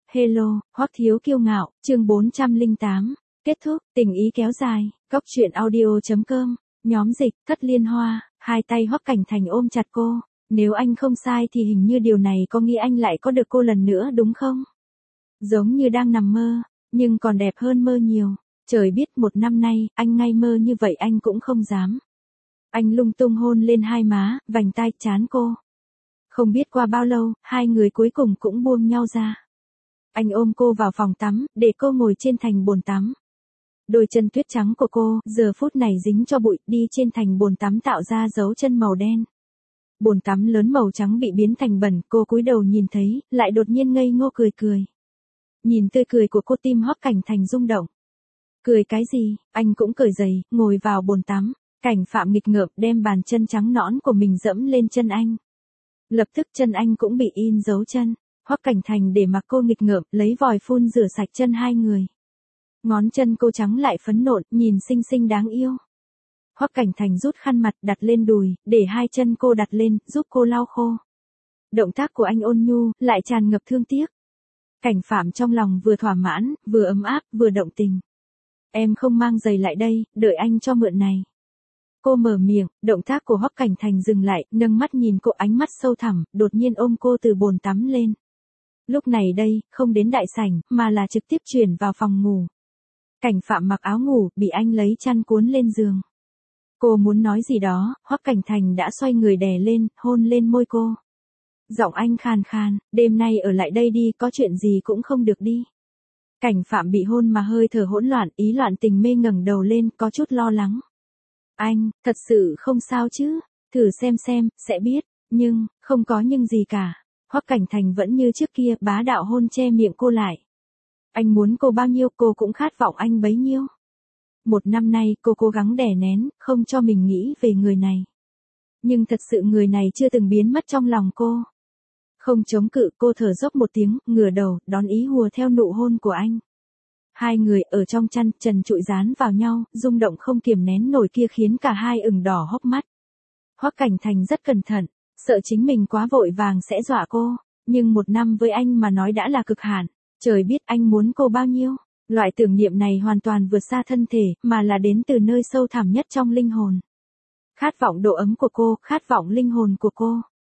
Hello, Hoắc Thiếu Kiêu Ngạo, chương 408. Kết thúc, tình ý kéo dài, Cóc truyện audio.com, nhóm dịch, Thất Liên Hoa, hai tay Hoắc Cảnh Thành ôm chặt cô. Nếu anh không sai thì hình như điều này có nghĩa anh lại có được cô lần nữa đúng không? Giống như đang nằm mơ, nhưng còn đẹp hơn mơ nhiều. Trời biết một năm nay, anh ngay mơ như vậy anh cũng không dám. Anh lung tung hôn lên hai má, vành tai, trán cô. Không biết qua bao lâu, hai người cuối cùng cũng buông nhau ra. Anh ôm cô vào phòng tắm, để cô ngồi trên thành bồn tắm. Đôi chân tuyết trắng của cô, giờ phút này dính cho bụi, đi trên thành bồn tắm tạo ra dấu chân màu đen. Bồn tắm lớn màu trắng bị biến thành bẩn, cô cúi đầu nhìn thấy, lại đột nhiên ngây ngô cười cười. Nhìn tươi cười của cô tim Hoắc Cảnh Thành rung động. Cười cái gì, anh cũng cười dày, ngồi vào bồn tắm. Cảnh Phạm nghịch ngợm đem bàn chân trắng nõn của mình dẫm lên chân anh. Lập tức chân anh cũng bị in dấu chân. Hoắc Cảnh Thành để mặc cô nghịch ngợm, lấy vòi phun rửa sạch chân hai người. Ngón chân cô trắng lại phấn nộn, nhìn xinh xinh đáng yêu. Hoắc Cảnh Thành rút khăn mặt đặt lên đùi, để hai chân cô đặt lên, giúp cô lau khô. Động tác của anh ôn nhu, lại tràn ngập thương tiếc. Cảnh Phạm trong lòng vừa thỏa mãn, vừa ấm áp, vừa động tình. Em không mang giày lại đây, đợi anh cho mượn này. Cô mở miệng, động tác của Hoắc Cảnh Thành dừng lại, nâng mắt nhìn cô, ánh mắt sâu thẳm, đột nhiên ôm cô từ bồn tắm lên. Lúc này đây, không đến đại sảnh, mà là trực tiếp chuyển vào phòng ngủ. Cảnh Phạm mặc áo ngủ, bị anh lấy chăn cuốn lên giường. Cô muốn nói gì đó, Hoắc Cảnh Thành đã xoay người đè lên, hôn lên môi cô. Giọng anh khàn khàn, đêm nay ở lại đây đi, có chuyện gì cũng không được đi. Cảnh Phạm bị hôn mà hơi thở hỗn loạn, ý loạn tình mê ngẩng đầu lên, có chút lo lắng. Anh, thật sự không sao chứ, thử xem, sẽ biết, nhưng, không có nhưng gì cả. Hoắc Cảnh Thành vẫn như trước kia, bá đạo hôn che miệng cô lại. Anh muốn cô bao nhiêu, cô cũng khát vọng anh bấy nhiêu. Một năm nay, cô cố gắng đè nén, không cho mình nghĩ về người này. Nhưng thật sự người này chưa từng biến mất trong lòng cô. Không chống cự, cô thở dốc một tiếng, ngửa đầu, đón ý hùa theo nụ hôn của anh. Hai người ở trong chăn, trần trụi dán vào nhau, rung động không kiềm nén nổi kia khiến cả hai ửng đỏ hốc mắt. Hoắc Cảnh Thành rất cẩn thận, sợ chính mình quá vội vàng sẽ dọa cô, nhưng một năm với anh mà nói đã là cực hạn. Trời biết anh muốn cô bao nhiêu. Loại tưởng niệm này hoàn toàn vượt xa thân thể, mà là đến từ nơi sâu thẳm nhất trong linh hồn. Khát vọng độ ấm của cô, khát vọng linh hồn của cô.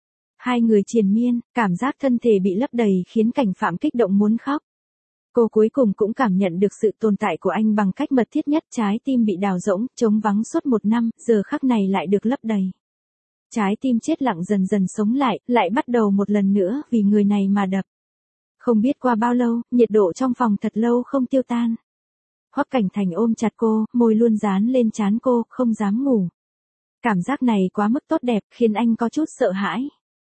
Hai người triền miên, cảm giác thân thể bị lấp đầy khiến Cảnh Phạm kích động muốn khóc. Cô cuối cùng cũng cảm nhận được sự tồn tại của anh bằng cách mật thiết nhất, trái tim bị đào rỗng, trống vắng suốt một năm, giờ khắc này lại được lấp đầy. Trái tim chết lặng dần dần sống lại bắt đầu một lần nữa vì người này mà đập. Không biết qua bao lâu, nhiệt độ trong phòng thật lâu không tiêu tan. Hoắc Cảnh Thành ôm chặt cô, môi luôn dán lên trán cô, không dám ngủ. Cảm giác này quá mức tốt đẹp, khiến anh có chút sợ hãi.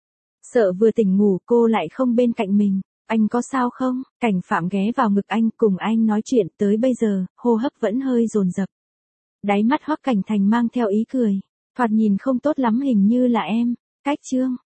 Sợ vừa tỉnh ngủ cô lại không bên cạnh mình. Anh có sao không? Cảnh Phạm ghé vào ngực anh, cùng anh nói chuyện, tới bây giờ, hô hấp vẫn hơi dồn dập. Đáy mắt Hoắc Cảnh Thành mang theo ý cười. Thoạt nhìn không tốt lắm, hình như là em. Cách chương.